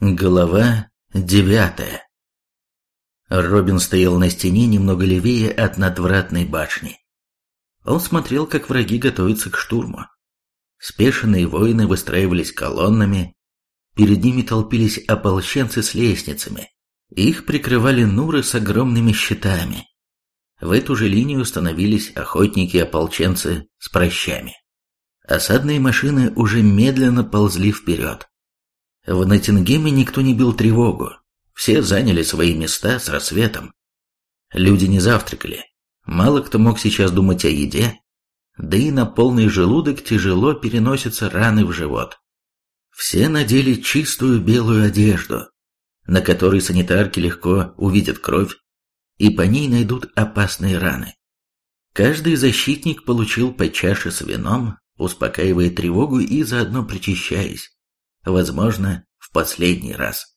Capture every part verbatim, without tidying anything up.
Глава девятая. Робин стоял на стене немного левее от надвратной башни. Он смотрел, как враги готовятся к штурму. Спешенные воины выстраивались колоннами, перед ними толпились ополченцы с лестницами, их прикрывали нуры с огромными щитами. В эту же линию становились охотники и ополченцы с пращами. Осадные машины уже медленно ползли вперед. В Ноттингеме никто не бил тревогу, все заняли свои места с рассветом. Люди не завтракали, мало кто мог сейчас думать о еде, да и на полный желудок тяжело переносятся раны в живот. Все надели чистую белую одежду, на которой санитарки легко увидят кровь, и по ней найдут опасные раны. Каждый защитник получил по чаше с вином, успокаивая тревогу и заодно причащаясь. Возможно, в последний раз.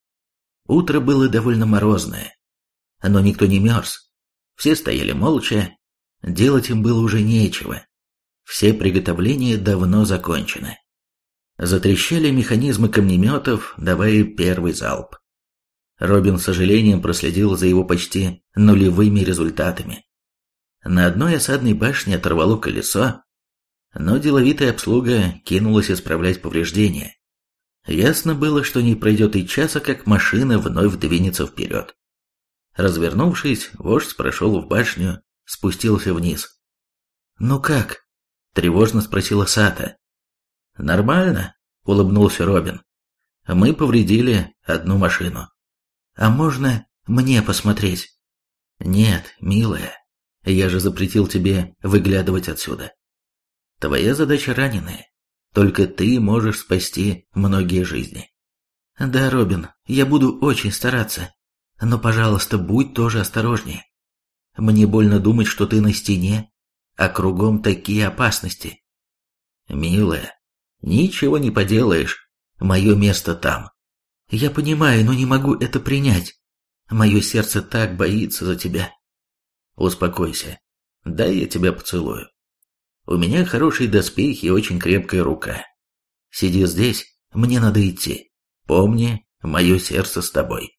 Утро было довольно морозное, но никто не мерз. Все стояли молча, делать им было уже нечего. Все приготовления давно закончены. Затрещали механизмы камнеметов, давая первый залп. Робин с сожалением проследил за его почти нулевыми результатами. На одной осадной башне оторвало колесо, но деловитая обслуга кинулась исправлять повреждения. Ясно было, что не пройдет и часа, как машина вновь двинется вперед. Развернувшись, вождь прошел в башню, спустился вниз. «Ну как?» – тревожно спросила Сата. «Нормально», – улыбнулся Робин. «Мы повредили одну машину». «А можно мне посмотреть?» «Нет, милая, я же запретил тебе выглядывать отсюда. Твоя задача раненые. Только ты можешь спасти многие жизни». «Да, Робин, я буду очень стараться. Но, пожалуйста, будь тоже осторожнее. Мне больно думать, что ты на стене, а кругом такие опасности». «Милая, ничего не поделаешь. Мое место там». «Я понимаю, но не могу это принять. Мое сердце так боится за тебя». «Успокойся. Дай я тебя поцелую. У меня хорошие доспехи и очень крепкая рука. Сиди здесь, мне надо идти. Помни, мое сердце с тобой».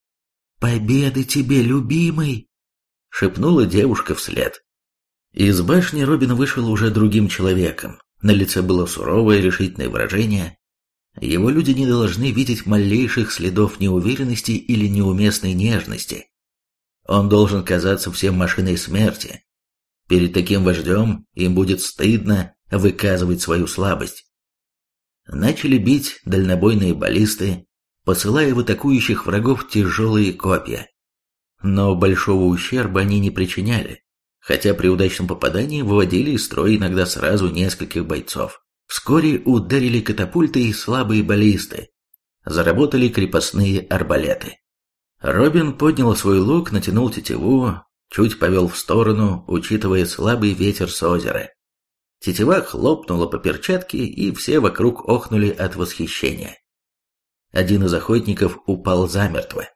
«Победы тебе, любимый!» — шепнула девушка вслед. Из башни Робин вышел уже другим человеком. На лице было суровое решительное выражение. Его люди не должны видеть малейших следов неуверенности или неуместной нежности. Он должен казаться всем машиной смерти. Перед таким вождем им будет стыдно выказывать свою слабость. Начали бить дальнобойные баллисты, посылая в атакующих врагов тяжелые копья. Но большого ущерба они не причиняли, хотя при удачном попадании выводили из строя иногда сразу нескольких бойцов. Вскоре ударили катапульты и слабые баллисты. Заработали крепостные арбалеты. Робин поднял свой лук, натянул тетиву, чуть повел в сторону, учитывая слабый ветер с озера. Тетива хлопнула по перчатке, и все вокруг охнули от восхищения. Один из охотников упал замертво.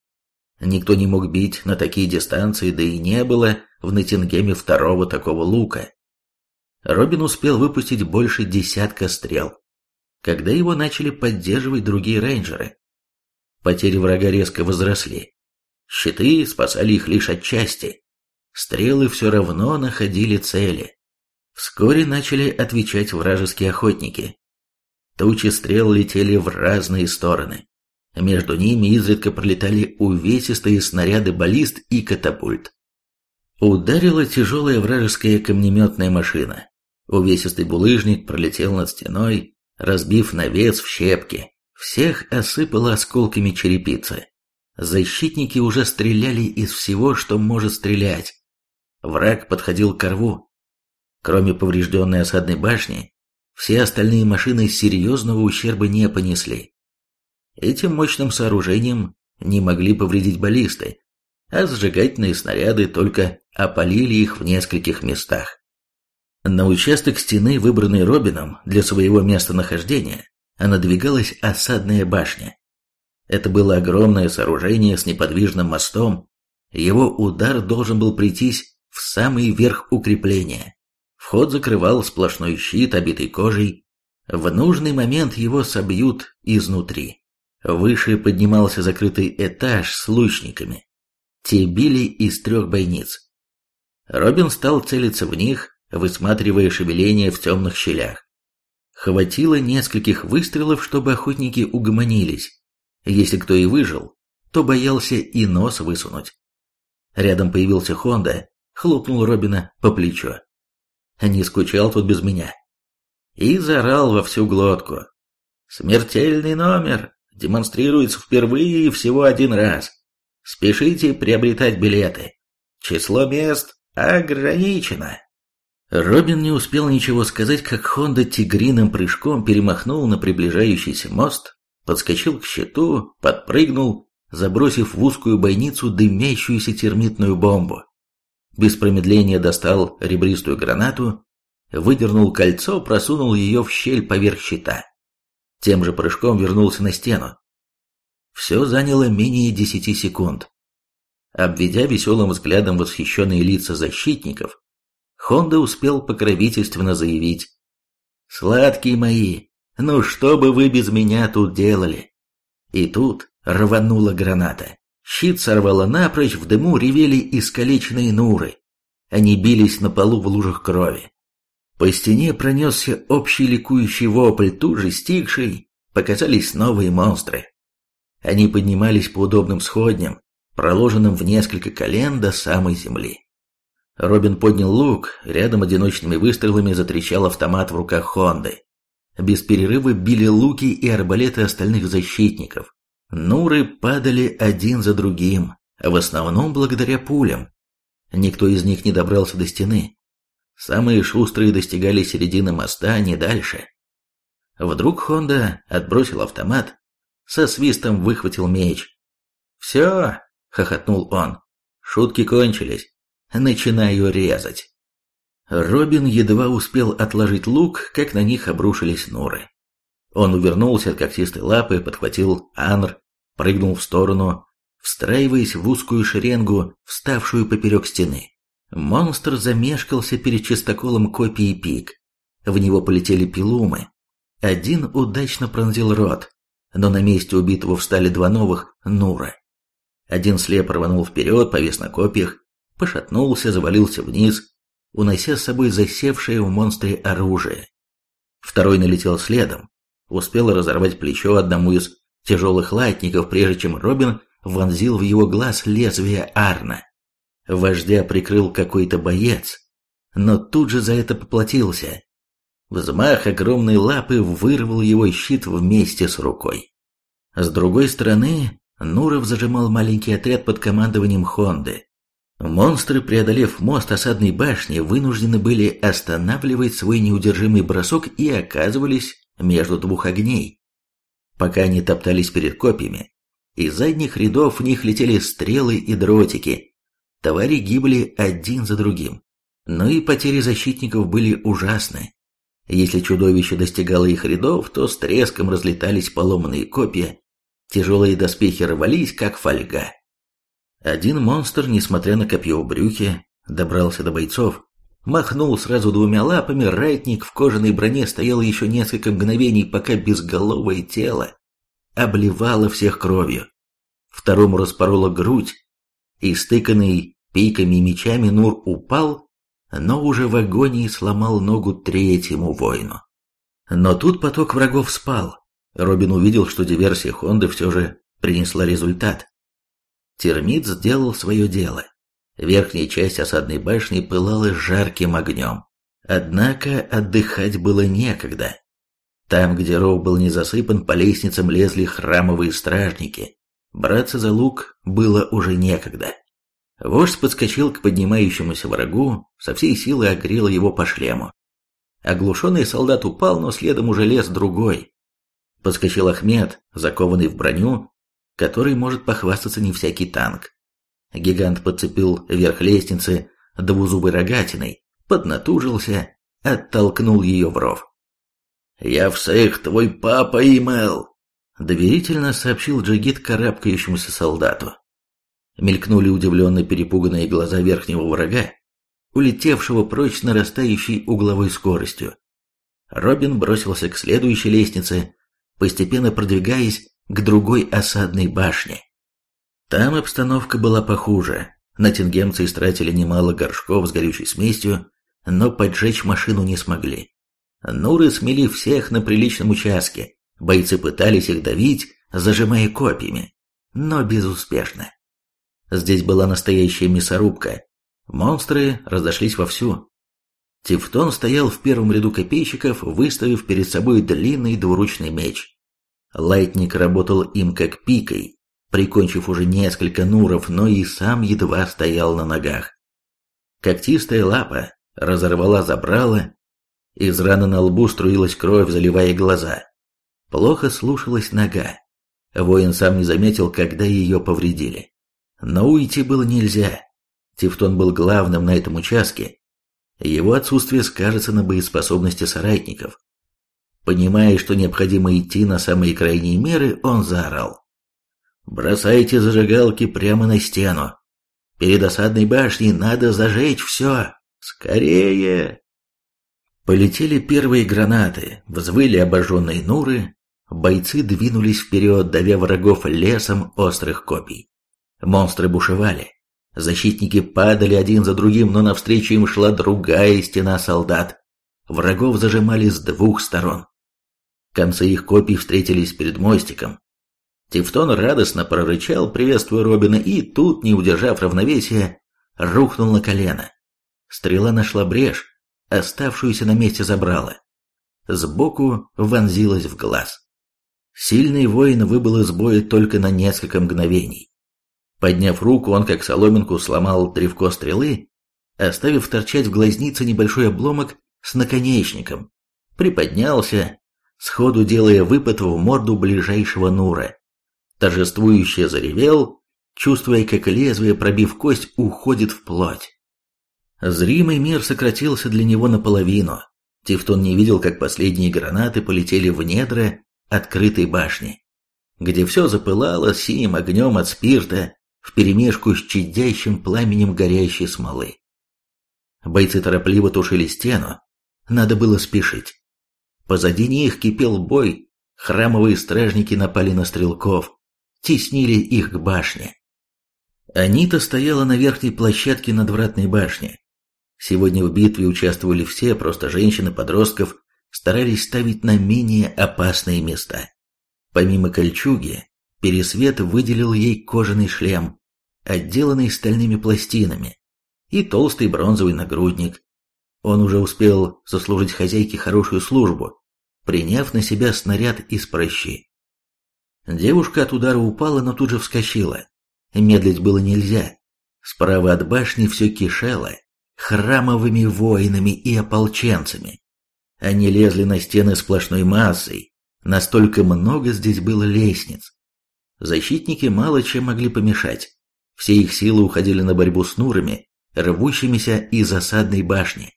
Никто не мог бить на такие дистанции, да и не было в Ноттингеме второго такого лука. Робин успел выпустить больше десятка стрел, когда его начали поддерживать другие рейнджеры. Потери врага резко возросли. Щиты спасали их лишь отчасти. Стрелы все равно находили цели. Вскоре начали отвечать вражеские охотники. Тучи стрел летели в разные стороны. Между ними изредка пролетали увесистые снаряды баллист и катапульт. Ударила тяжелая вражеская камнеметная машина. Увесистый булыжник пролетел над стеной, разбив навес в щепки. Всех осыпало осколками черепицы. Защитники уже стреляли из всего, что может стрелять. Враг подходил к рву. Кроме поврежденной осадной башни, все остальные машины серьезного ущерба не понесли. Этим мощным сооружением не могли повредить баллисты, а сжигательные снаряды только опалили их в нескольких местах. На участок стены, выбранный Робином для своего местонахождения, надвигалась осадная башня. Это было огромное сооружение с неподвижным мостом. Его удар должен был прийтись в самый верх укрепления. Вход закрывал сплошной щит, обитый кожей. В нужный момент его собьют изнутри. Выше поднимался закрытый этаж с лучниками. Те били из трех бойниц. Робин стал целиться в них, высматривая шевеление в темных щелях. Хватило нескольких выстрелов, чтобы охотники угомонились. Если кто и выжил, то боялся и нос высунуть. Рядом появился Хонда, хлопнул Робина по плечу. Не скучал тут без меня. И заорал во всю глотку. «Смертельный номер! Демонстрируется впервые и всего один раз. Спешите приобретать билеты. Число мест ограничено». Робин не успел ничего сказать, как Хонда тигриным прыжком перемахнул на приближающийся мост, подскочил к щиту, подпрыгнул, забросив в узкую бойницу дымящуюся термитную бомбу. Без промедления достал ребристую гранату, выдернул кольцо, просунул ее в щель поверх щита. Тем же прыжком вернулся на стену. Все заняло менее десяти секунд. Обведя веселым взглядом восхищенные лица защитников, Хонда успел покровительственно заявить: «Сладкие мои, ну что бы вы без меня тут делали?» И тут рванула граната. Щит сорвало напрочь, в дыму ревели искалеченные нуры. Они бились на полу в лужах крови. По стене пронесся общий ликующий вопль, тут же стихший, показались новые монстры. Они поднимались по удобным сходням, проложенным в несколько колен до самой земли. Робин поднял лук, рядом одиночными выстрелами затрещал автомат в руках Хонды. Без перерыва били луки и арбалеты остальных защитников. Нуры падали один за другим, в основном благодаря пулям. Никто из них не добрался до стены. Самые шустрые достигали середины моста, а не дальше. Вдруг Хонда отбросил автомат, со свистом выхватил меч. «Все!» — хохотнул он. «Шутки кончились. Начинаю резать». Робин едва успел отложить лук, как на них обрушились нуры. Он увернулся от когтистой лапы, подхватил анр, прыгнул в сторону, встраиваясь в узкую шеренгу, вставшую поперек стены. Монстр замешкался перед чистоколом копий пик. В него полетели пилумы. Один удачно пронзил рот, но на месте убитого встали два новых нура. Один слепо рванул вперед, повис на копьях, пошатнулся, завалился вниз, унося с собой засевшее в монстре оружие. Второй налетел следом, успел разорвать плечо одному из тяжелых латников, прежде чем Робин вонзил в его глаз лезвие арна. Вождя прикрыл какой-то боец, но тут же за это поплатился. Взмах огромной лапы вырвал его щит вместе с рукой. С другой стороны, Нуров зажимал маленький отряд под командованием Хонды. Монстры, преодолев мост осадной башни, вынуждены были останавливать свой неудержимый бросок и оказывались между двух огней. Пока они топтались перед копьями, из задних рядов в них летели стрелы и дротики. Твари гибли один за другим. Но и потери защитников были ужасны. Если чудовище достигало их рядов, то с треском разлетались поломанные копья, тяжелые доспехи рвались, как фольга. Один монстр, несмотря на копье в брюхе, добрался до бойцов, махнул сразу двумя лапами, ратник в кожаной броне стоял еще несколько мгновений, пока безголовое тело обливало всех кровью. Второму распорола грудь, и стыканный пиками и мечами Нур упал, но уже в агонии сломал ногу третьему воину. Но тут поток врагов спал. Робин увидел, что диверсия Хонды все же принесла результат. Термит сделал свое дело. Верхняя часть осадной башни пылала жарким огнем. Однако отдыхать было некогда. Там, где ров был не засыпан, по лестницам лезли храмовые стражники. Браться за лук было уже некогда. Вождь подскочил к поднимающемуся врагу, со всей силы огрел его по шлему. Оглушенный солдат упал, но следом уже лез другой. Подскочил Ахмед, закованный в броню, который может похвастаться не всякий танк. Гигант подцепил верх лестницы двузубой рогатиной, поднатужился, оттолкнул ее в ров. «Я всех твой папа имел!» — доверительно сообщил Джигит карабкающемуся солдату. Мелькнули удивленно перепуганные глаза верхнего врага, улетевшего прочь с нарастающей угловой скоростью. Робин бросился к следующей лестнице, постепенно продвигаясь к другой осадной башне. Там обстановка была похуже. Ноттингемцы истратили немало горшков с горючей смесью, но поджечь машину не смогли. Нуры смели всех на приличном участке. Бойцы пытались их давить, зажимая копьями, но безуспешно. Здесь была настоящая мясорубка. Монстры разошлись вовсю. Тевтон стоял в первом ряду копейщиков, выставив перед собой длинный двуручный меч. Лайтник работал им как пикой, прикончив уже несколько нуров, но и сам едва стоял на ногах. Когтистая лапа разорвала забрало, из раны на лбу струилась кровь, заливая глаза. Плохо слушалась нога. Воин сам не заметил, когда ее повредили. Но уйти было нельзя. Тевтон был главным на этом участке. Его отсутствие скажется на боеспособности соратников. Понимая, что необходимо идти на самые крайние меры, он заорал: «Бросайте зажигалки прямо на стену. Перед осадной башней надо зажечь все. Скорее!» Полетели первые гранаты, взвыли обожженные нуры. Бойцы двинулись вперед, давя врагов лесом острых копий. Монстры бушевали. Защитники падали один за другим, но навстречу им шла другая стена солдат. Врагов зажимали с двух сторон. Концы их копий встретились перед мостиком. Тевтон радостно прорычал, приветствуя Робина, и тут, не удержав равновесия, рухнул на колено. Стрела нашла брешь, оставшуюся на месте забрала. Сбоку вонзилась в глаз. Сильный воин выбыл из боя только на несколько мгновений. Подняв руку, он как соломинку сломал древко стрелы, оставив торчать в глазнице небольшой обломок с наконечником. Приподнялся, сходу делая выпад в морду ближайшего нура. Торжествующе заревел, чувствуя, как лезвие, пробив кость, уходит в плоть. Зримый мир сократился для него наполовину. Тевтон не видел, как последние гранаты полетели в недра открытой башни, где все запылало синим огнем от спирта вперемешку с чадящим пламенем горящей смолы. Бойцы торопливо тушили стену, надо было спешить. Позади них кипел бой, храмовые стражники напали на стрелков, теснили их к башне. Анита стояла на верхней площадке надвратной башни. Сегодня в битве участвовали все, просто женщины, подростков, старались ставить на менее опасные места. Помимо кольчуги, Пересвет выделил ей кожаный шлем, отделанный стальными пластинами, и толстый бронзовый нагрудник. Он уже успел сослужить хозяйке хорошую службу, приняв на себя снаряд из прощи. Девушка от удара упала, но тут же вскочила. Медлить было нельзя. Справа от башни все кишело храмовыми воинами и ополченцами. Они лезли на стены сплошной массой, настолько много здесь было лестниц. Защитники мало чем могли помешать. Все их силы уходили на борьбу с нурами, рвущимися из осадной башни.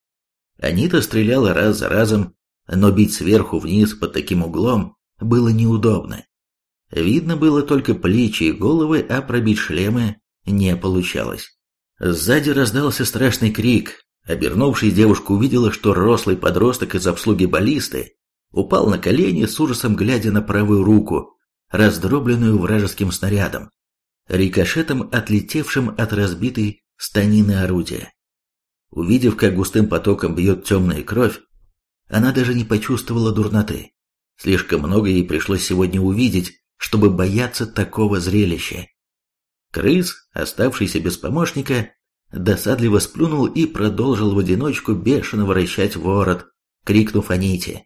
Анита стреляла раз за разом, но бить сверху вниз под таким углом было неудобно. Видно было только плечи и головы, а пробить шлемы не получалось. Сзади раздался страшный крик. Обернувшись, девушка увидела, что рослый подросток из обслуги баллисты упал на колени, с ужасом глядя на правую руку, раздробленную вражеским снарядом, рикошетом, отлетевшим от разбитой станины орудия. Увидев, как густым потоком бьет темная кровь, она даже не почувствовала дурноты. Слишком много ей пришлось сегодня увидеть, чтобы бояться такого зрелища. Крыс, оставшийся без помощника, досадливо сплюнул и продолжил в одиночку бешено вращать ворот, крикнув Аните: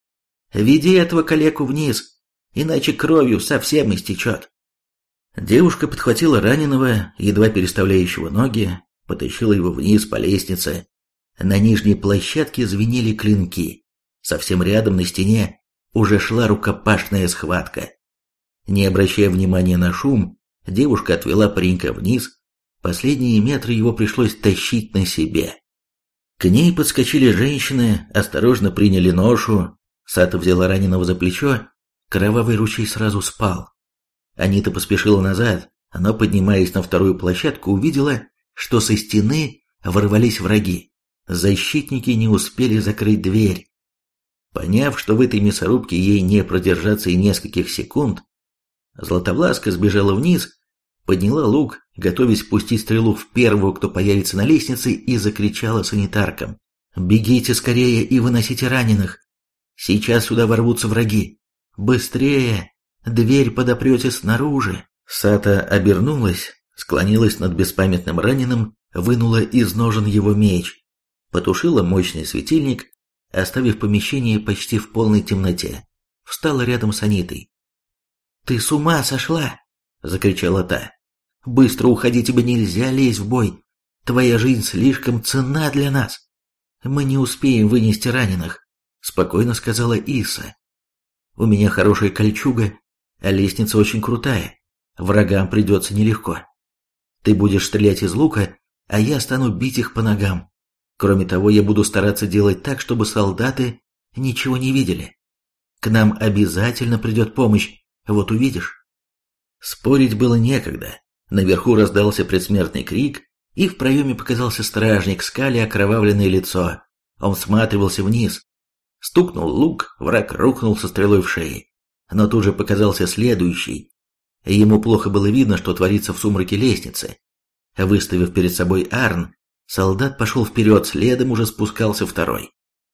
«Веди этого калеку вниз, иначе кровью совсем истечет». Девушка подхватила раненого, едва переставляющего ноги, потащила его вниз по лестнице. На нижней площадке звенели клинки. Совсем рядом на стене уже шла рукопашная схватка. Не обращая внимания на шум, девушка отвела паренька вниз. Последние метры его пришлось тащить на себе. К ней подскочили женщины, осторожно приняли ношу. Сата взяла раненого за плечо, кровавый ручей сразу спал. Анита поспешила назад, но, поднимаясь на вторую площадку, увидела, что со стены ворвались враги. Защитники не успели закрыть дверь. Поняв, что в этой мясорубке ей не продержаться и нескольких секунд, Златовласка сбежала вниз, подняла лук, готовясь пустить стрелу в первого, кто появится на лестнице, и закричала санитаркам: «Бегите скорее и выносите раненых! Сейчас сюда ворвутся враги! Быстрее! Дверь подопрете снаружи!» Сата обернулась, склонилась над беспамятным раненым, вынула из ножен его меч, потушила мощный светильник, оставив помещение почти в полной темноте, встала рядом с Анитой. «Ты с ума сошла!» — закричала та. «Быстро уходи, тебе нельзя лезть в бой. Твоя жизнь слишком ценна для нас. Мы не успеем вынести раненых», — спокойно сказала Иса. «У меня хорошая кольчуга, а лестница очень крутая. Врагам придется нелегко. Ты будешь стрелять из лука, а я стану бить их по ногам. Кроме того, я буду стараться делать так, чтобы солдаты ничего не видели. К нам обязательно придет помощь, вот увидишь». Спорить было некогда. Наверху раздался предсмертный крик, и в проеме показался стражник, скаля окровавленное лицо. Он всматривался вниз. Стукнул лук, враг рухнул со стрелой в шее. Но тут же показался следующий. Ему плохо было видно, что творится в сумраке лестницы. Выставив перед собой Арн, солдат пошел вперед, следом уже спускался второй.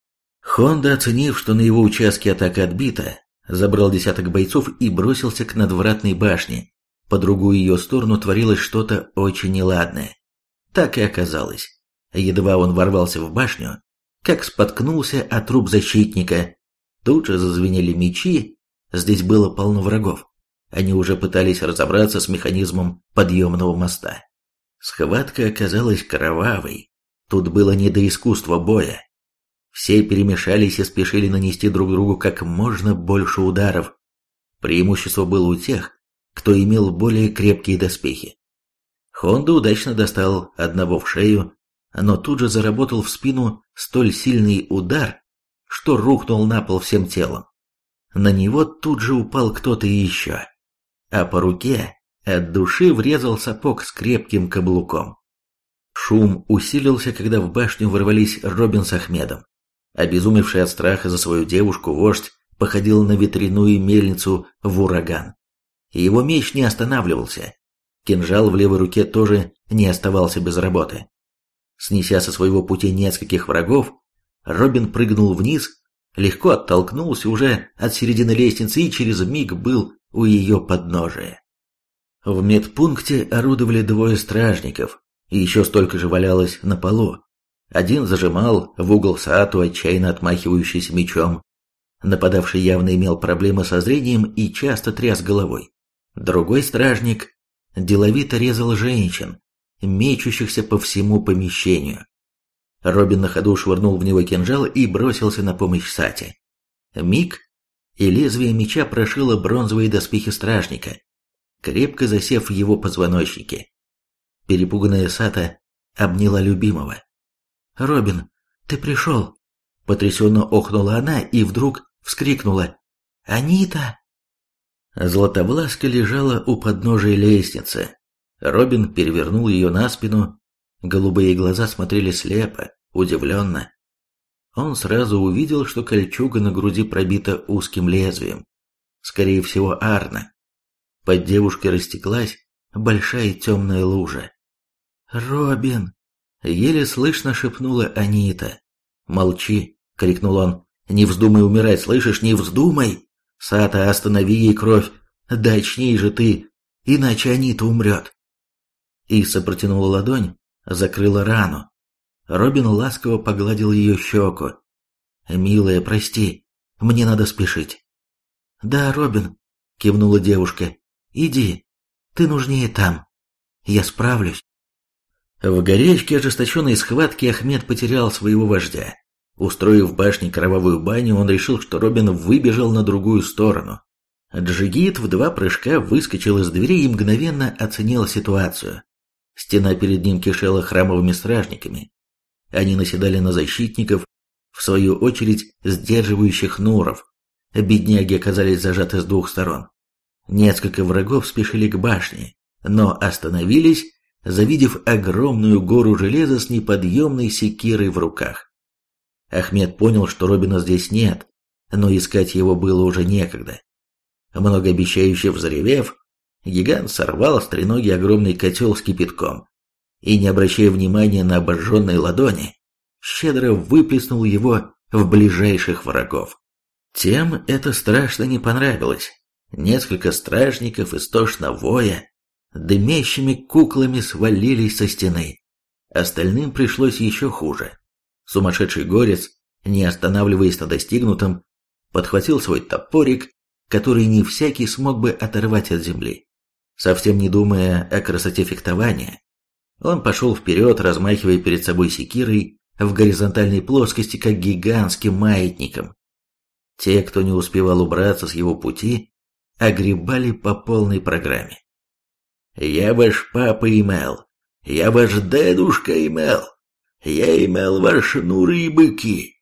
Хонда, оценив, что на его участке атака отбита, забрал десяток бойцов и бросился к надвратной башне. По другую ее сторону творилось что-то очень неладное. Так и оказалось. Едва он ворвался в башню, как споткнулся о труп защитника. Тут же зазвенели мечи, здесь было полно врагов. Они уже пытались разобраться с механизмом подъемного моста. Схватка оказалась кровавой. Тут было не до искусства боя. Все перемешались и спешили нанести друг другу как можно больше ударов. Преимущество было у тех, кто имел более крепкие доспехи. Хонда удачно достал одного в шею, но тут же заработал в спину столь сильный удар, что рухнул на пол всем телом. На него тут же упал кто-то еще, а по руке от души врезал сапог с крепким каблуком. Шум усилился, когда в башню ворвались Робин с Ахмедом. Обезумевший от страха за свою девушку вождь походил на ветряную мельницу в ураган. Его меч не останавливался. Кинжал в левой руке тоже не оставался без работы. Снеся со своего пути нескольких врагов, Робин прыгнул вниз, легко оттолкнулся уже от середины лестницы и через миг был у ее подножия. В медпункте орудовали двое стражников, и еще столько же валялось на полу. Один зажимал в угол Саату, отчаянно отмахивающийся мечом. Нападавший явно имел проблемы со зрением и часто тряс головой. Другой стражник деловито резал женщин, мечущихся по всему помещению. Робин на ходу швырнул в него кинжал и бросился на помощь Сате. Миг, и лезвие меча прошило бронзовые доспехи стражника, крепко засев в его позвоночнике. Перепуганная Сата обняла любимого. «Робин, ты пришел!» Потрясенно охнула она и вдруг вскрикнула: «Анита!» Златовласка лежала у подножия лестницы. Робин перевернул ее на спину. Голубые глаза смотрели слепо, удивленно. Он сразу увидел, что кольчуга на груди пробита узким лезвием. Скорее всего, Арна. Под девушкой растеклась большая темная лужа. «Робин!» — еле слышно шепнула Анита. «Молчи!» — крикнул он. «Не вздумай умирать, слышишь? Не вздумай! Сата, останови ей кровь! Да очней же ты, иначе Анита умрет!» Иса протянула ладонь, закрыла рану. Робин ласково погладил ее щеку. «Милая, прости, мне надо спешить». «Да, Робин», — кивнула девушка, — «иди, ты нужнее там, я справлюсь». В горячке ожесточенной схватки Ахмед потерял своего вождя. Устроив в башне кровавую баню, он решил, что Робин выбежал на другую сторону. Джигит в два прыжка выскочил из двери и мгновенно оценил ситуацию. Стена перед ним кишела храмовыми стражниками. Они наседали на защитников, в свою очередь сдерживающих нуров. Бедняги оказались зажаты с двух сторон. Несколько врагов спешили к башне, но остановились, завидев огромную гору железа с неподъемной секирой в руках. Ахмед понял, что Робина здесь нет, но искать его было уже некогда. Многообещающе взревев, гигант сорвал с треноги огромный котел с кипятком и, не обращая внимания на обожженные ладони, щедро выплеснул его в ближайших врагов. Тем это страшно не понравилось. Несколько стражников, истошно воя, дымящими куклами свалились со стены. Остальным пришлось еще хуже. Сумасшедший горец, не останавливаясь на достигнутом, подхватил свой топорик, который не всякий смог бы оторвать от земли. Совсем не думая о красоте фехтования, он пошел вперед, размахивая перед собой секирой в горизонтальной плоскости, как гигантским маятником. Те, кто не успевал убраться с его пути, огребали по полной программе. «Я ваш папа имел, я ваш дедушка имел, я имел ваши нуры и быки».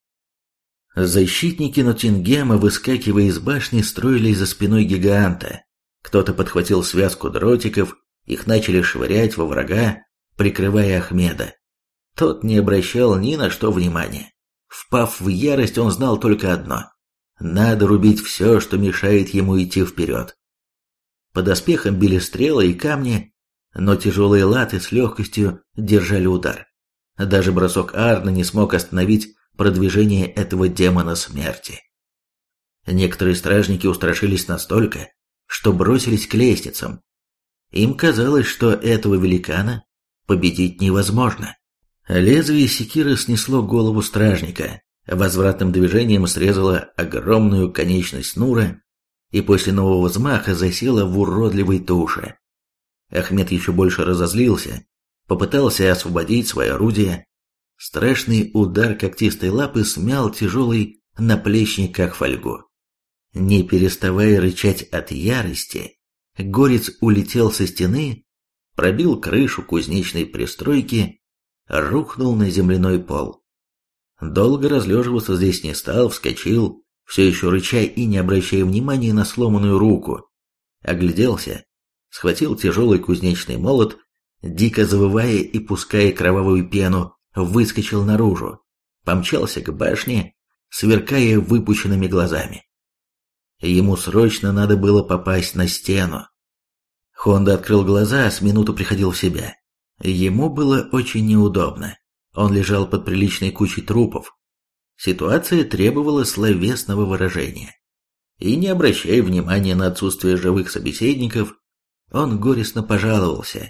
Защитники Ноттингема, выскакивая из башни, строились за спиной гиганта. Кто-то подхватил связку дротиков, их начали швырять во врага, прикрывая Ахмеда. Тот не обращал ни на что внимания. Впав в ярость, он знал только одно: надо рубить все, что мешает ему идти вперед. По доспехам били стрелы и камни, но тяжелые латы с легкостью держали удар. Даже бросок Арна не смог остановить продвижение этого демона смерти. Некоторые стражники устрашились настолько, что бросились к лестницам. Им казалось, что этого великана победить невозможно. Лезвие секиры снесло голову стражника, возвратным движением срезало огромную конечность Нура и после нового взмаха засела в уродливой туше. Ахмед еще больше разозлился, попытался освободить свое орудие. Страшный удар когтистой лапы смял тяжелый наплечник, как фольгу. Не переставая рычать от ярости, горец улетел со стены, пробил крышу кузнечной пристройки, рухнул на земляной пол. Долго разлеживаться здесь не стал, вскочил, все еще рыча и не обращая внимания на сломанную руку. Огляделся, схватил тяжелый кузнечный молот, дико завывая и пуская кровавую пену, выскочил наружу, помчался к башне, сверкая выпученными глазами. Ему срочно надо было попасть на стену. Хонда открыл глаза, с минуту приходил в себя. Ему было очень неудобно. Он лежал под приличной кучей трупов. Ситуация требовала словесного выражения. И не обращая внимания на отсутствие живых собеседников, он горестно пожаловался.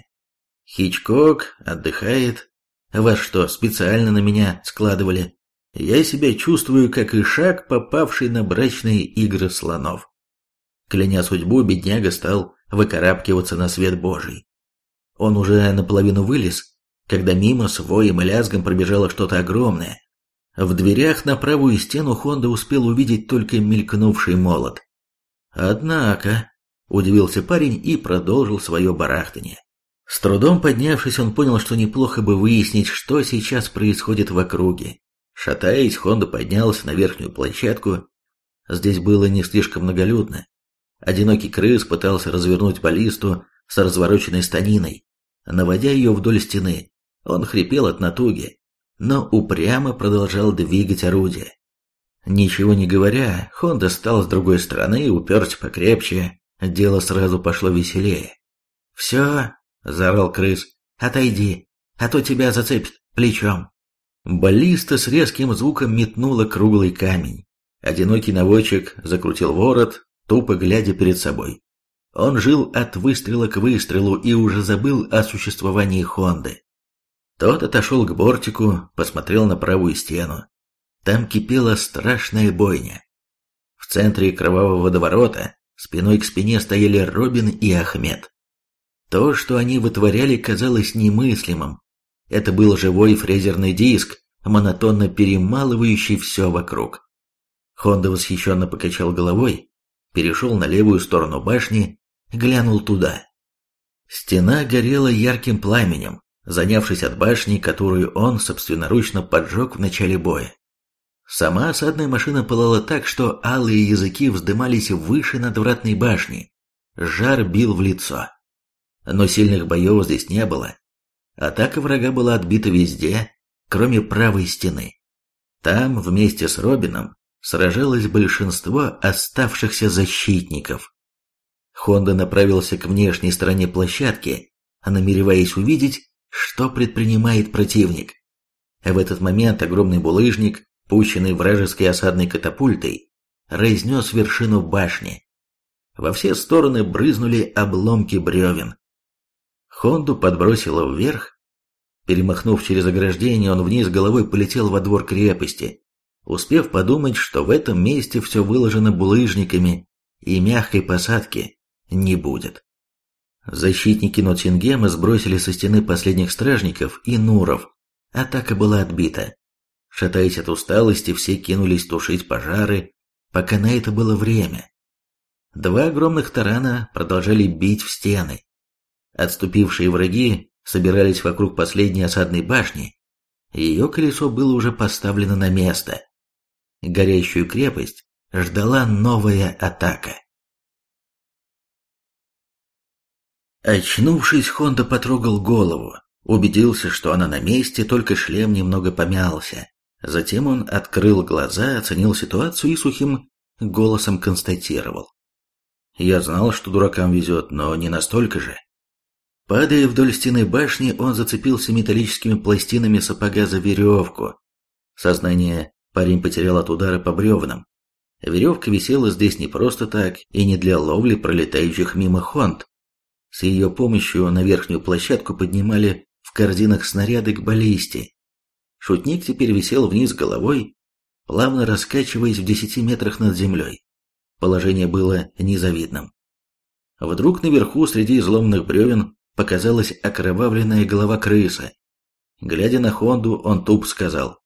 «Хичкок отдыхает. Вас что, специально на меня складывали? Я себя чувствую, как ишак, попавший на брачные игры слонов». Кляня судьбу, бедняга стал выкарабкиваться на свет Божий. Он уже наполовину вылез, когда мимо с воем и лязгом пробежало что-то огромное. В дверях на правую стену Хонда успел увидеть только мелькнувший молот. «Однако», — удивился парень и продолжил свое барахтание. С трудом поднявшись, он понял, что неплохо бы выяснить, что сейчас происходит в округе. Шатаясь, Хонда поднялся на верхнюю площадку. Здесь было не слишком многолюдно. Одинокий крыс пытался развернуть баллисту с развороченной станиной. Наводя ее вдоль стены, он хрипел от натуги, но упрямо продолжал двигать орудие. Ничего не говоря, Хонда встал с другой стороны и уперся покрепче. Дело сразу пошло веселее. «Все», — заорал крыс, — «отойди, а то тебя зацепит плечом». Баллиста с резким звуком метнула круглый камень. Одинокий наводчик закрутил ворот, тупо глядя перед собой. Он жил от выстрела к выстрелу и уже забыл о существовании Хонды. Тот отошел к бортику, посмотрел на правую стену. Там кипела страшная бойня. В центре кровавого водоворота спиной к спине стояли Робин и Ахмед. То, что они вытворяли, казалось немыслимым. Это был живой фрезерный диск, монотонно перемалывающий все вокруг. Хонда восхищенно покачал головой, перешел на левую сторону башни, глянул туда. Стена горела ярким пламенем, занявшись от башни, которую он собственноручно поджег в начале боя. Сама осадная машина пылала так, что алые языки вздымались выше надвратной башни. Жар бил в лицо. Но сильных боев здесь не было. Атака врага была отбита везде, кроме правой стены. Там вместе с Робином сражалось большинство оставшихся защитников. Хонда направился к внешней стороне площадки, намереваясь увидеть, что предпринимает противник. В этот момент огромный булыжник, пущенный вражеской осадной катапультой, разнес вершину башни. Во все стороны брызнули обломки бревен. Хонду подбросило вверх. Перемахнув через ограждение, он вниз головой полетел во двор крепости, успев подумать, что в этом месте все выложено булыжниками и мягкой посадки не будет. Защитники Ноттингема сбросили со стены последних стражников и нуров. Атака была отбита. Шатаясь от усталости, все кинулись тушить пожары, пока на это было время. Два огромных тарана продолжали бить в стены. Отступившие враги собирались вокруг последней осадной башни. Ее колесо было уже поставлено на место. Горящую крепость ждала новая атака. Очнувшись, Хонда потрогал голову, убедился, что она на месте, только шлем немного помялся. Затем он открыл глаза, оценил ситуацию и сухим голосом констатировал: «Я знал, что дуракам везет, но не настолько же». Падая вдоль стены башни, он зацепился металлическими пластинами сапога за веревку. Сознание парень потерял от удара по бревнам. Веревка висела здесь не просто так и не для ловли пролетающих мимо хонд. С ее помощью на верхнюю площадку поднимали в корзинах снаряды к баллисте. Шутник теперь висел вниз головой, плавно раскачиваясь в десяти метрах над землей. Положение было незавидным. Вдруг наверху среди изломанных бревен показалась окровавленная голова крысы. Глядя на Хонду, он туп сказал: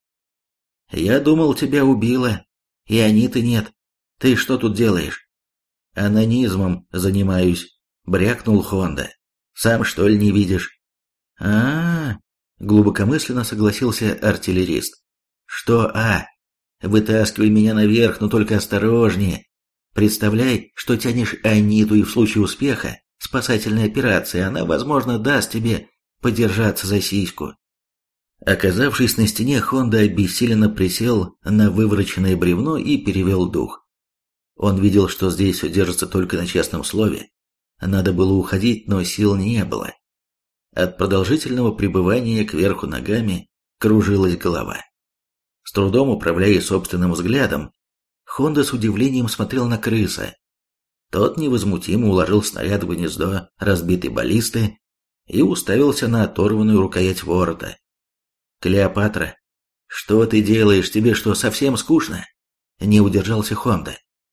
«Я думал, тебя убило, и Аниты нет. Ты что тут делаешь?» «Анонизмом занимаюсь», — брякнул Хонда. «Сам, что ли, не видишь?» «А-а-а», — глубокомысленно согласился артиллерист. «Что «а»? Вытаскивай меня наверх, но только осторожнее. Представляй, что тянешь Аниту, и в случае успеха спасательной операции она, возможно, даст тебе подержаться за сиську». Оказавшись на стене, Хонда обессиленно присел на вывороченное бревно и перевел дух. Он видел, что здесь все держится только на честном слове. Надо было уходить, но сил не было. От продолжительного пребывания кверху ногами кружилась голова. С трудом управляя собственным взглядом, Хонда с удивлением смотрел на крыса. Тот невозмутимо уложил снаряд в гнездо разбитой баллисты и уставился на оторванную рукоять ворота. «Клеопатра, что ты делаешь? Тебе что, совсем скучно?» Не удержался Хонда.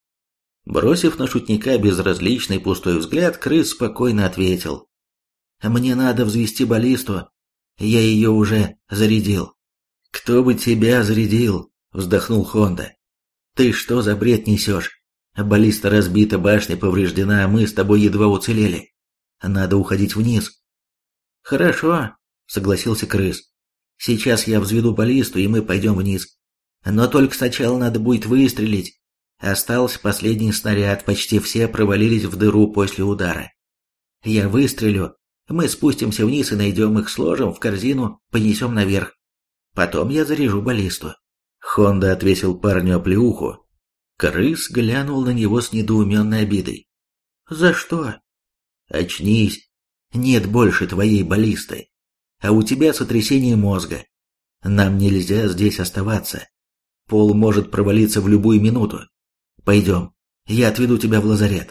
Бросив на шутника безразличный пустой взгляд, крыс спокойно ответил: «Мне надо взвести баллисту. Я ее уже зарядил». «Кто бы тебя зарядил?» — вздохнул Хонда. «Ты что за бред несешь? Баллиста разбита, башня повреждена, а мы с тобой едва уцелели. Надо уходить вниз». «Хорошо», — согласился крыс. «Сейчас я взведу баллисту, и мы пойдем вниз. Но только сначала надо будет выстрелить. Остался последний снаряд, почти все провалились в дыру после удара. Я выстрелю, мы спустимся вниз и найдем их, сложим в корзину, понесем наверх. Потом я заряжу баллисту». Хонда отвесил парню оплеуху. Крыс глянул на него с недоуменной обидой. «За что?» «Очнись, нет больше твоей баллисты. А у тебя сотрясение мозга. Нам нельзя здесь оставаться. Пол может провалиться в любую минуту. Пойдем, я отведу тебя в лазарет».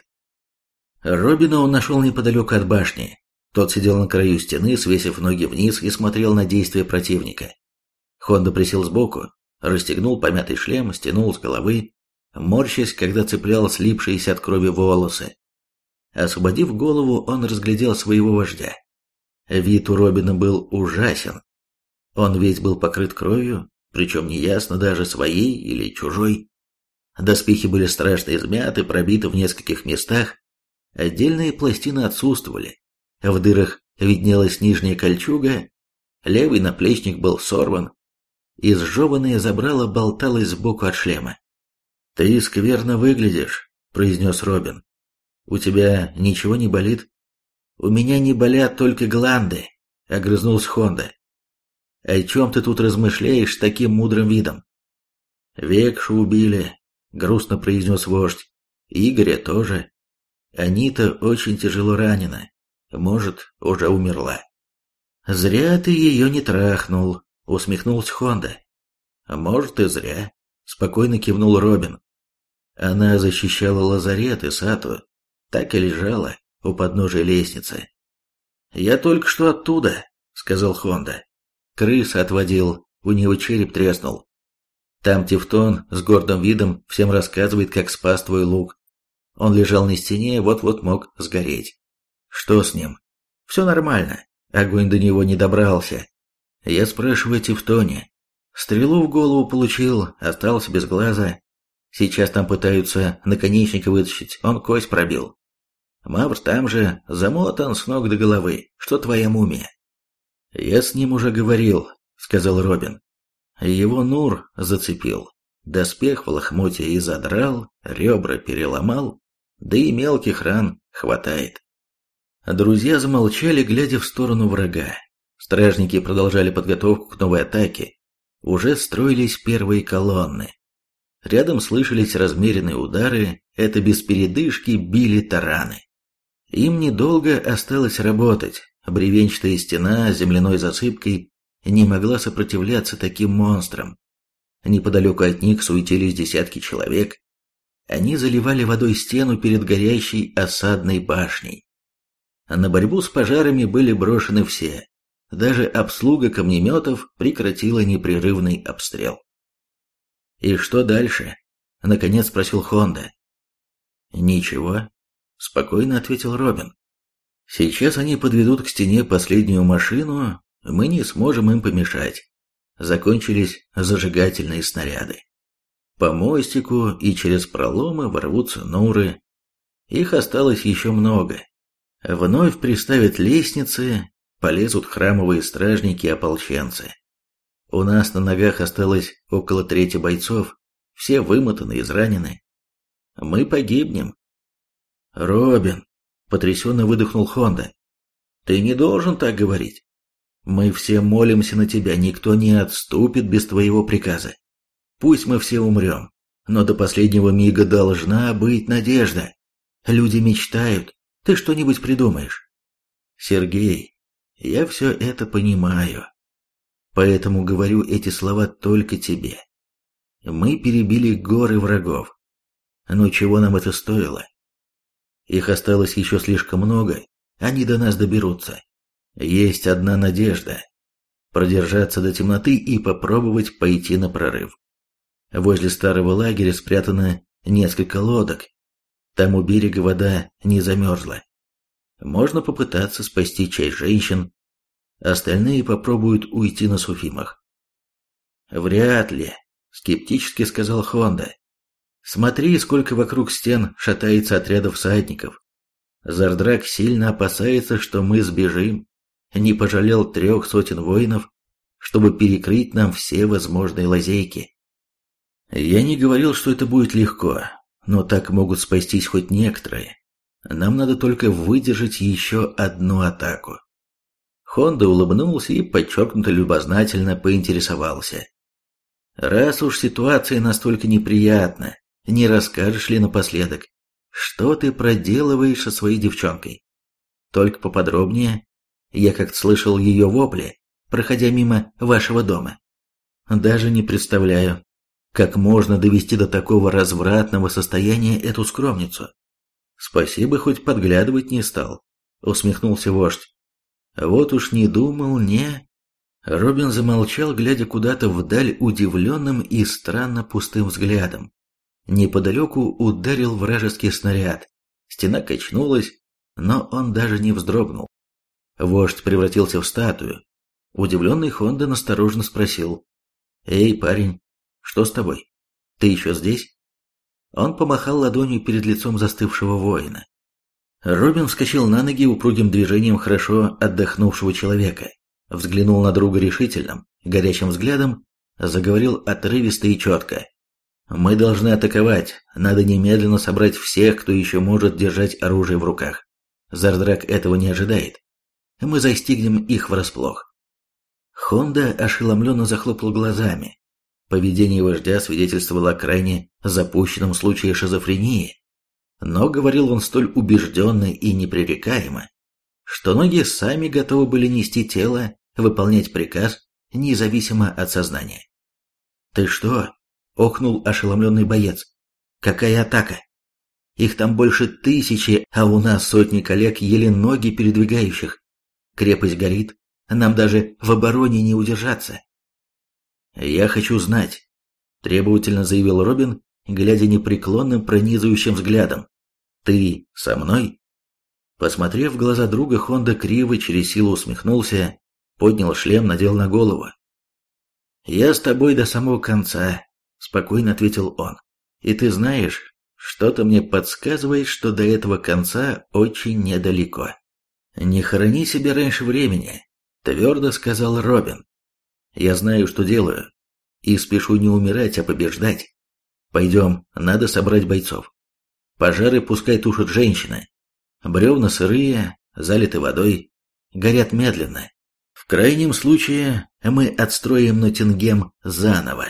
Робина он нашел неподалеку от башни. Тот сидел на краю стены, свесив ноги вниз, и смотрел на действия противника. Хонда присел сбоку, расстегнул помятый шлем, стянул с головы, морщась, когда цеплял слипшиеся от крови волосы. Освободив голову, он разглядел своего вождя. Вид у Робина был ужасен. Он весь был покрыт кровью, причем неясно даже своей или чужой. Доспехи были страшно измяты, пробиты в нескольких местах. Отдельные пластины отсутствовали. В дырах виднелась нижняя кольчуга, левый наплечник был сорван. Изжеванное забрало болталось сбоку от шлема. «Ты скверно выглядишь», — произнес Робин. «У тебя ничего не болит?» «У меня не болят только гланды», — огрызнулся Хонда. «О чем ты тут размышляешь с таким мудрым видом?» «Векшу убили», — грустно произнес вождь. «Игоря тоже. Анита очень тяжело ранена. Может, уже умерла. Зря ты ее не трахнул, усмехнулся Хонда. Может, и зря, спокойно кивнул Робин. Она защищала лазарет и Сату, так и лежала у подножия лестницы. «Я только что оттуда», — сказал Хонда. «Крыс отводил, у него череп треснул. Там Тевтон с гордым видом всем рассказывает, как спас твой лук. Он лежал на стене, вот-вот мог сгореть. Что с ним? Все нормально, огонь до него не добрался. Я спрашиваю Тевтоне. Стрелу в голову получил, остался без глаза. Сейчас там пытаются наконечника вытащить, он кость пробил. Мавр там же, замотан с ног до головы. Что твоя мумия?» «Я с ним уже говорил», — сказал Робин. Его Нур зацепил. Доспех в лохмотье и задрал, ребра переломал, да и мелких ран хватает. Друзья замолчали, глядя в сторону врага. Стражники продолжали подготовку к новой атаке. Уже строились первые колонны. Рядом слышались размеренные удары, это без передышки били тараны. Им недолго осталось работать. Бревенчатая стена с земляной засыпкой не могла сопротивляться таким монстрам. Неподалеку от них суетились десятки человек. Они заливали водой стену перед горящей осадной башней. На борьбу с пожарами были брошены все. Даже обслуга камнеметов прекратила непрерывный обстрел. «И что дальше?» — наконец спросил Хонда. «Ничего», — спокойно ответил Робин. «Сейчас они подведут к стене последнюю машину, мы не сможем им помешать. Закончились зажигательные снаряды. По мостику и через проломы ворвутся нуры. Их осталось еще много. Вновь приставят лестницы, полезут храмовые стражники и ополченцы. У нас на ногах осталось около трети бойцов, все вымотаны, изранены. Мы погибнем». «Робин», — потрясенно выдохнул Хонда, — «ты не должен так говорить. Мы все молимся на тебя, никто не отступит без твоего приказа. Пусть мы все умрем, но до последнего мига должна быть надежда. Люди мечтают, ты что-нибудь придумаешь». «Сергей, я все это понимаю. Поэтому говорю эти слова только тебе. Мы перебили горы врагов. Но чего нам это стоило? Их осталось еще слишком много, они до нас доберутся. Есть одна надежда – продержаться до темноты и попробовать пойти на прорыв. Возле старого лагеря спрятано несколько лодок. Там у берега вода не замерзла. Можно попытаться спасти часть женщин. Остальные попробуют уйти на суфимах. «Вряд ли», – скептически сказал Хонда. «Смотри, сколько вокруг стен шатается отрядов всадников. Зардрак сильно опасается, что мы сбежим. Не пожалел трех сотен воинов, чтобы перекрыть нам все возможные лазейки. Я не говорил, что это будет легко, но так могут спастись хоть некоторые. Нам надо только выдержать еще одну атаку». Хонда улыбнулся и подчеркнуто любознательно поинтересовался. «Раз уж ситуация настолько неприятна, не расскажешь ли напоследок, что ты проделываешь со своей девчонкой? Только поподробнее. Я как-то слышал ее вопли, проходя мимо вашего дома. Даже не представляю, как можно довести до такого развратного состояния эту скромницу». «Спасибо, хоть подглядывать не стал», — усмехнулся вождь. «Вот уж не думал, не...» Робин замолчал, глядя куда-то вдаль удивленным и странно пустым взглядом. Неподалеку ударил вражеский снаряд. Стена качнулась, но он даже не вздрогнул. Вождь превратился в статую. Удивленный Хонда настороженно спросил: «Эй, парень, что с тобой? Ты еще здесь?» Он помахал ладонью перед лицом застывшего воина. Робин вскочил на ноги упругим движением хорошо отдохнувшего человека, взглянул на друга решительным, горячим взглядом, заговорил отрывисто и четко. «Мы должны атаковать, надо немедленно собрать всех, кто еще может держать оружие в руках. Зардрак этого не ожидает. Мы застигнем их врасплох». Хонда ошеломленно захлопал глазами. Поведение вождя свидетельствовало о крайне запущенном случае шизофрении. но говорил он столь убежденно и непререкаемо, что ноги сами готовы были нести тело, выполнять приказ, независимо от сознания. «Ты что?» — охнул ошеломленный боец. «Какая атака? Их там больше тысячи, а у нас сотни коллег, еле ноги передвигающих. Крепость горит, нам даже в обороне не удержаться». «Я хочу знать», — требовательно заявил Робин, глядя непреклонным пронизывающим взглядом. «Ты со мной?» Посмотрев в глаза друга, Хонда криво через силу усмехнулся, поднял шлем, надел на голову. «Я с тобой до самого конца», — спокойно ответил он. «И ты знаешь, что-то мне подсказывает, что до этого конца очень недалеко». «Не хорони себя раньше времени», — твердо сказал Робин. «Я знаю, что делаю, и спешу не умирать, а побеждать. Пойдем, надо собрать бойцов. Пожары пускай тушат женщины. Бревна сырые, залиты водой, горят медленно. В крайнем случае мы отстроим Ноттингем заново».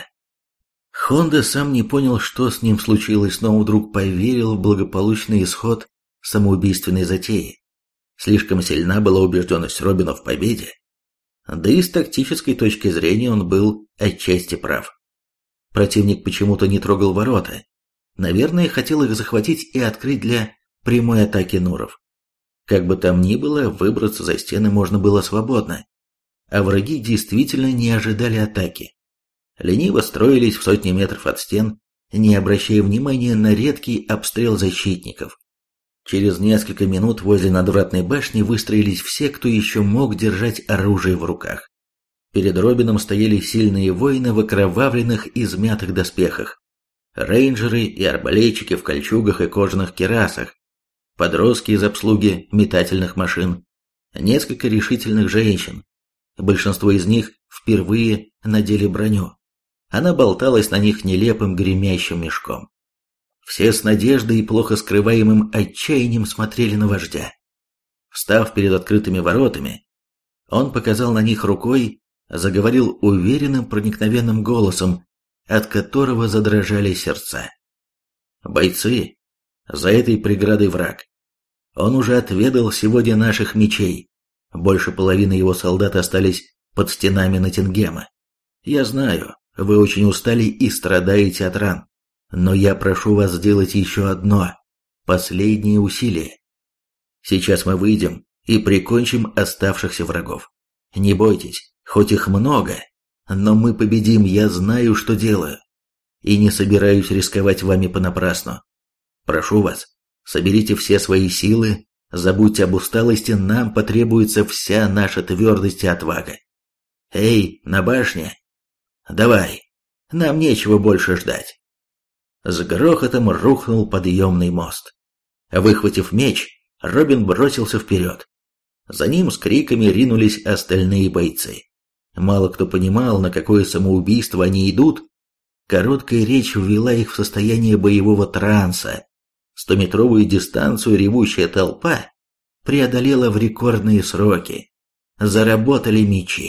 Хонда сам не понял, что с ним случилось, но вдруг поверил в благополучный исход самоубийственной затеи. Слишком сильна была убежденность Робина в победе. Да и с тактической точки зрения он был отчасти прав. Противник почему-то не трогал ворота. Наверное, хотел их захватить и открыть для прямой атаки нуров. Как бы там ни было, выбраться за стены можно было свободно. А враги действительно не ожидали атаки. Лениво строились в сотни метров от стен, не обращая внимания на редкий обстрел защитников. Через несколько минут возле надвратной башни выстроились все, кто еще мог держать оружие в руках. Перед Робином стояли сильные воины в окровавленных, измятых доспехах. Рейнджеры и арбалетчики в кольчугах и кожаных кирасах, подростки из обслуги метательных машин, несколько решительных женщин. Большинство из них впервые надели броню. Она болталась на них нелепым гремящим мешком. Все с надеждой и плохо скрываемым отчаянием смотрели на вождя. Встав перед открытыми воротами, он показал на них рукой, заговорил уверенным проникновенным голосом, от которого задрожали сердца. «Бойцы, за этой преградой враг. Он уже отведал сегодня наших мечей. Больше половины его солдат остались под стенами Ноттингема. Я знаю, вы очень устали и страдаете от ран. Но я прошу вас сделать еще одно, последнее усилие. Сейчас мы выйдем и прикончим оставшихся врагов. Не бойтесь, хоть их много, но мы победим, я знаю, что делаю. И не собираюсь рисковать вами понапрасну. Прошу вас, соберите все свои силы, забудьте об усталости, нам потребуется вся наша твердость и отвага. Эй, на башне, давай, нам нечего больше ждать». С грохотом рухнул подъемный мост. Выхватив меч, Робин бросился вперед. За ним с криками ринулись остальные бойцы. Мало кто понимал, на какое самоубийство они идут. Короткая речь ввела их в состояние боевого транса. Стометровую дистанцию ревущая толпа преодолела в рекордные сроки. Заработали мечи.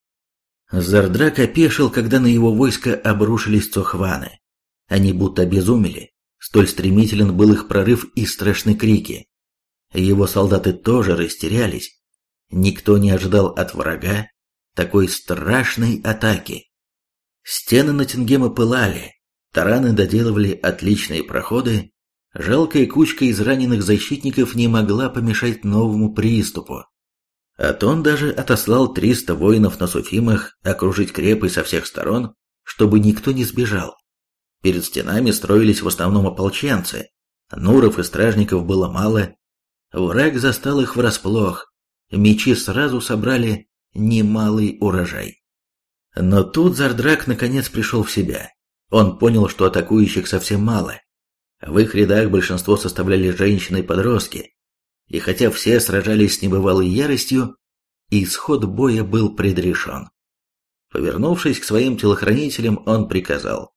Зардрак опешил, когда на его войско обрушились цохваны. Они будто обезумели. Столь стремителен был их прорыв и страшны крики. Его солдаты тоже растерялись. Никто не ожидал от врага такой страшной атаки. Стены Ноттингема пылали, тараны доделывали отличные проходы. Жалкая кучка израненных защитников не могла помешать новому приступу. Атон даже отослал триста воинов на суфимах окружить крепость со всех сторон, чтобы никто не сбежал. Перед стенами строились в основном ополченцы, нуров и стражников было мало. Враг застал их врасплох, мечи сразу собрали немалый урожай. Но тут Зардрак наконец пришел в себя. Он понял, что атакующих совсем мало. В их рядах большинство составляли женщины и подростки. И хотя все сражались с небывалой яростью, исход боя был предрешен. Повернувшись к своим телохранителям, он приказал: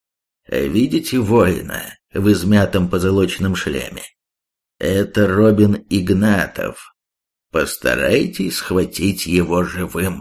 «Видите воина в измятом позолоченном шлеме? Это Робин Игнатов. Постарайтесь схватить его живым».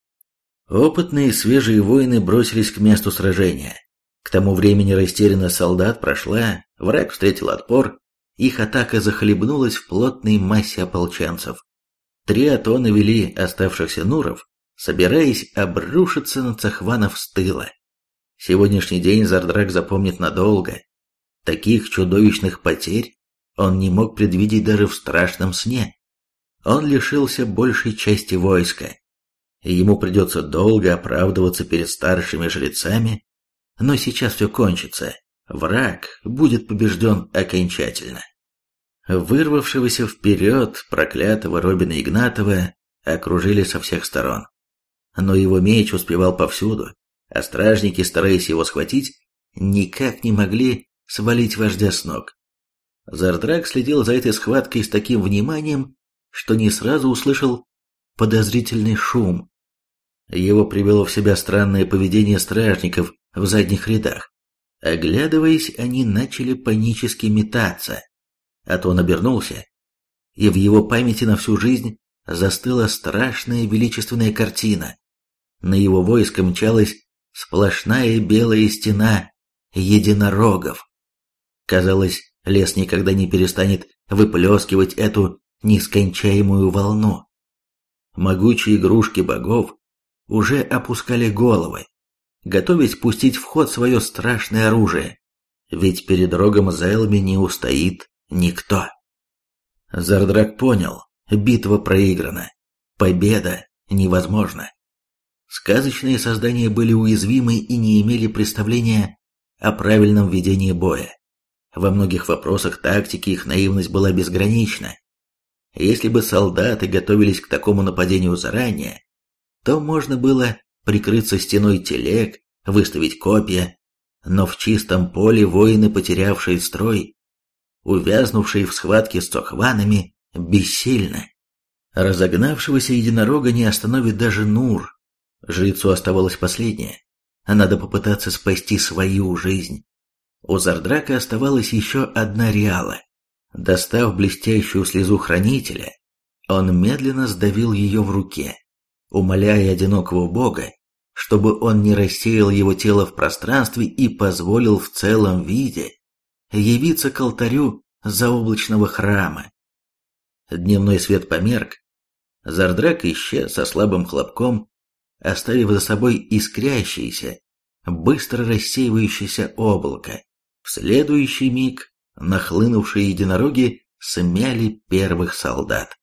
Опытные свежие воины бросились к месту сражения. К тому времени растерянность солдат прошла, враг встретил отпор, их атака захлебнулась в плотной массе ополченцев. Три атона вели оставшихся нуров, собираясь обрушиться на цахванов с тыла. Сегодняшний день Зардрак запомнит надолго. Таких чудовищных потерь он не мог предвидеть даже в страшном сне. Он лишился большей части войска. Ему придется долго оправдываться перед старшими жрецами, но сейчас все кончится. Враг будет побежден окончательно. Вырвавшегося вперед проклятого Робина Игнатова окружили со всех сторон. Но его меч успевал повсюду, а стражники, стараясь его схватить, никак не могли свалить вождя с ног. Зардрак следил за этой схваткой с таким вниманием, что не сразу услышал подозрительный шум. Его привело в себя странное поведение стражников в задних рядах. Оглядываясь, они начали панически метаться. А то он обернулся, и в его памяти на всю жизнь застыла страшная величественная картина. На его войско мчалась сплошная белая стена единорогов. Казалось, лес никогда не перестанет выплескивать эту нескончаемую волну. Могучие игрушки богов уже опускали головы, готовясь пустить в ход свое страшное оружие, ведь перед рогом Зелми не устоит никто. Зардрак понял, битва проиграна, победа невозможна. Сказочные создания были уязвимы и не имели представления о правильном ведении боя. Во многих вопросах тактики их наивность была безгранична. Если бы солдаты готовились к такому нападению заранее, то можно было прикрыться стеной телег, выставить копья, но в чистом поле воины, потерявшие строй, увязнувшие в схватке с цохванами, бессильны. Разогнавшегося единорога не остановит даже Нур. Жрецу оставалось последнее. Надо попытаться спасти свою жизнь. У Зардрака оставалась еще одна реала. Достав блестящую слезу хранителя, он медленно сдавил ее в руке, умоляя одинокого бога, чтобы он не рассеял его тело в пространстве и позволил в целом виде явиться к алтарю заоблачного храма. Дневной свет померк. Зардрак исчез со слабым хлопком, оставив за собой искрящееся, быстро рассеивающееся облако. В следующий миг нахлынувшие единороги смяли первых солдат.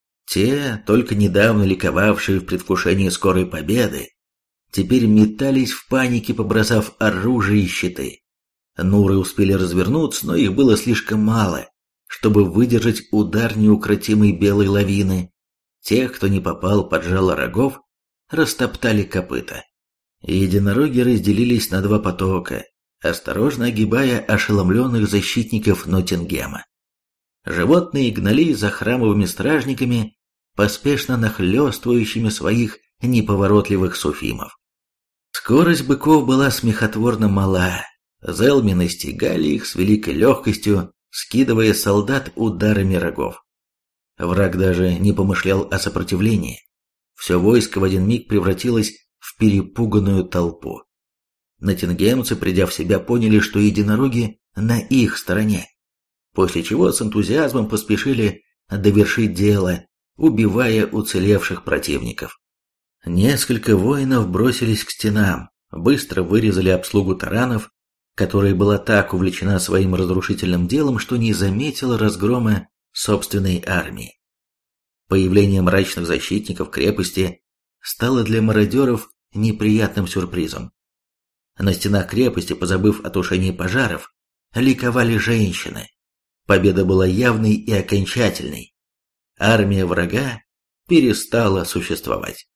Те, только недавно ликовавшие в предвкушении скорой победы, теперь метались в панике, побросав оружие и щиты. Нуры успели развернуться, но их было слишком мало, чтобы выдержать удар неукротимой белой лавины. Тех, кто не попал под жало рогов, растоптали копыта. Единороги разделились на два потока, осторожно огибая ошеломленных защитников Ноттингема. Животные гнались за храмовыми стражниками, поспешно нахлёстывающими своих неповоротливых суфимов. Скорость быков была смехотворно мала. Зелми настигали их с великой легкостью, скидывая солдат ударами рогов. Враг даже не помышлял о сопротивлении. Все войско в один миг превратилось в перепуганную толпу. Ноттингемцы, придя в себя, поняли, что единороги на их стороне, после чего с энтузиазмом поспешили довершить дело, убивая уцелевших противников. Несколько воинов бросились к стенам, быстро вырезали обслугу таранов, которая была так увлечена своим разрушительным делом, что не заметила разгрома собственной армии. Появление мрачных защитников крепости стало для мародеров неприятным сюрпризом. На стенах крепости, позабыв о тушении пожаров, ликовали женщины. Победа была явной и окончательной. Армия врага перестала существовать.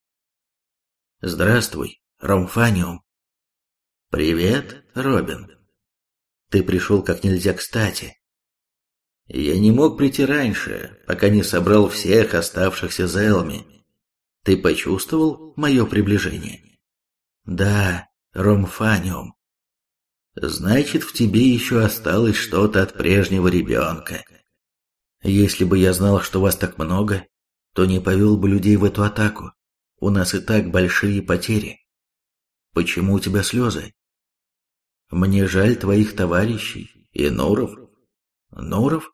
«Здравствуй, Ромфаниум». «Привет, Робин. Ты пришел как нельзя кстати. Я не мог прийти раньше, пока не собрал всех оставшихся Зелми. Ты почувствовал мое приближение?» «Да, Ромфаниум. Значит, в тебе еще осталось что-то от прежнего ребенка. Если бы я знал, что вас так много, то не повел бы людей в эту атаку. У нас и так большие потери. Почему у тебя слезы? Мне жаль твоих товарищей и Нуров. Нуров?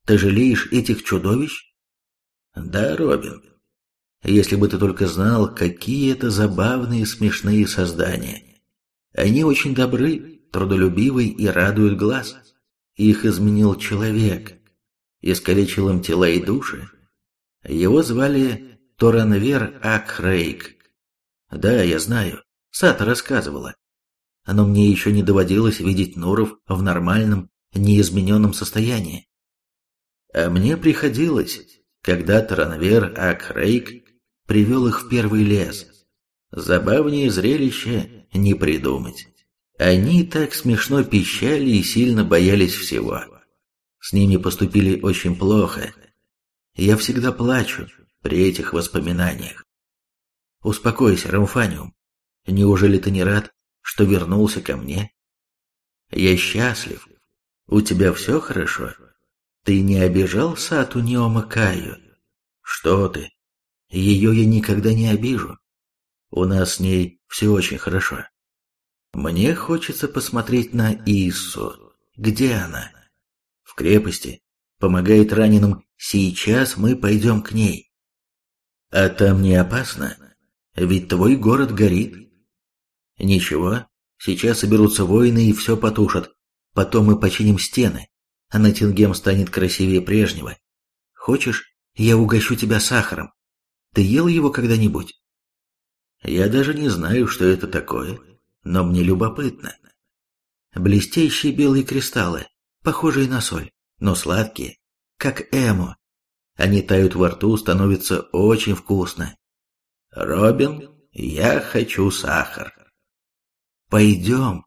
Ты жалеешь этих чудовищ? Да, Робин. Если бы ты только знал, какие это забавные смешные создания. Они очень добры, трудолюбивы и радуют глаз. Их изменил человек, искалечил им тела и души. Его звали Торанвер Акхрейк. Да, я знаю, Сата рассказывала. Но мне еще не доводилось видеть Нуров в нормальном, неизмененном состоянии. А мне приходилось, когда Торанвер Акхрейк привел их в первый лес. Забавнее зрелище не придумать. Они так смешно пищали и сильно боялись всего. С ними поступили очень плохо. Я всегда плачу при этих воспоминаниях. Успокойся, Рамфаниум. Неужели ты не рад, что вернулся ко мне? Я счастлив. У тебя все хорошо? Ты не обижал Сату Неомакаю? Что ты? Ее я никогда не обижу. У нас с ней все очень хорошо. Мне хочется посмотреть на Иссу. Где она? В крепости. Помогает раненым. Сейчас мы пойдем к ней. А там не опасно? Ведь твой город горит. Ничего, сейчас соберутся воины и все потушат. Потом мы починим стены, а Ноттингем станет красивее прежнего. Хочешь, я угощу тебя сахаром? Ты ел его когда-нибудь? Я даже не знаю, что это такое, но мне любопытно. Блестящие белые кристаллы, похожие на соль, но сладкие, как эмо. Они тают во рту, становится очень вкусно. Робин, я хочу сахар. Пойдем.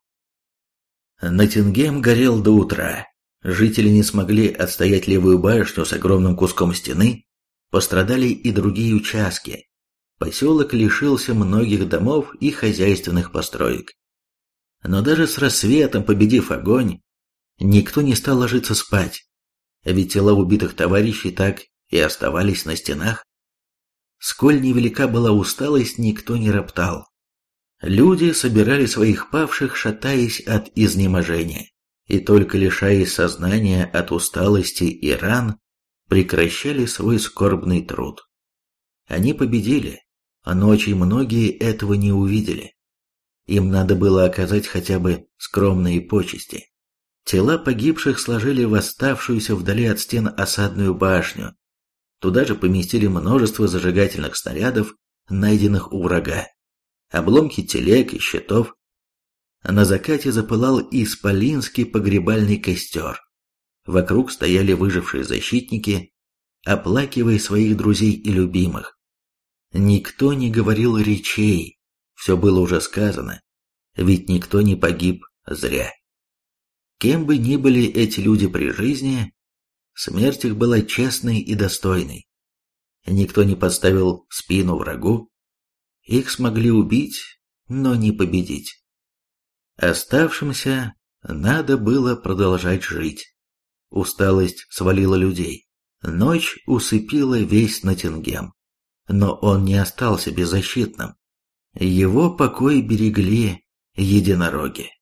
Ноттингем горел до утра. Жители не смогли отстоять левую башню с огромным куском стены, пострадали и другие участки. Поселок лишился многих домов и хозяйственных построек. Но даже с рассветом, победив огонь, никто не стал ложиться спать, ведь тела убитых товарищей так и оставались на стенах. Сколь невелика была усталость, никто не роптал. Люди собирали своих павших, шатаясь от изнеможения, и только лишаясь сознания от усталости и ран, прекращали свой скорбный труд. Они победили, но очень многие этого не увидели. Им надо было оказать хотя бы скромные почести. Тела погибших сложили в оставшуюся вдали от стен осадную башню. Туда же поместили множество зажигательных снарядов, найденных у врага, обломки телег и щитов. На закате запылал исполинский погребальный костер. Вокруг стояли выжившие защитники, оплакивая своих друзей и любимых. Никто не говорил речей, все было уже сказано, ведь никто не погиб зря. Кем бы ни были эти люди при жизни, смерть их была честной и достойной. Никто не подставил спину врагу, их смогли убить, но не победить. Оставшимся надо было продолжать жить. Усталость свалила людей. Ночь усыпила весь Ноттингем. Но он не остался беззащитным. Его покой берегли единороги.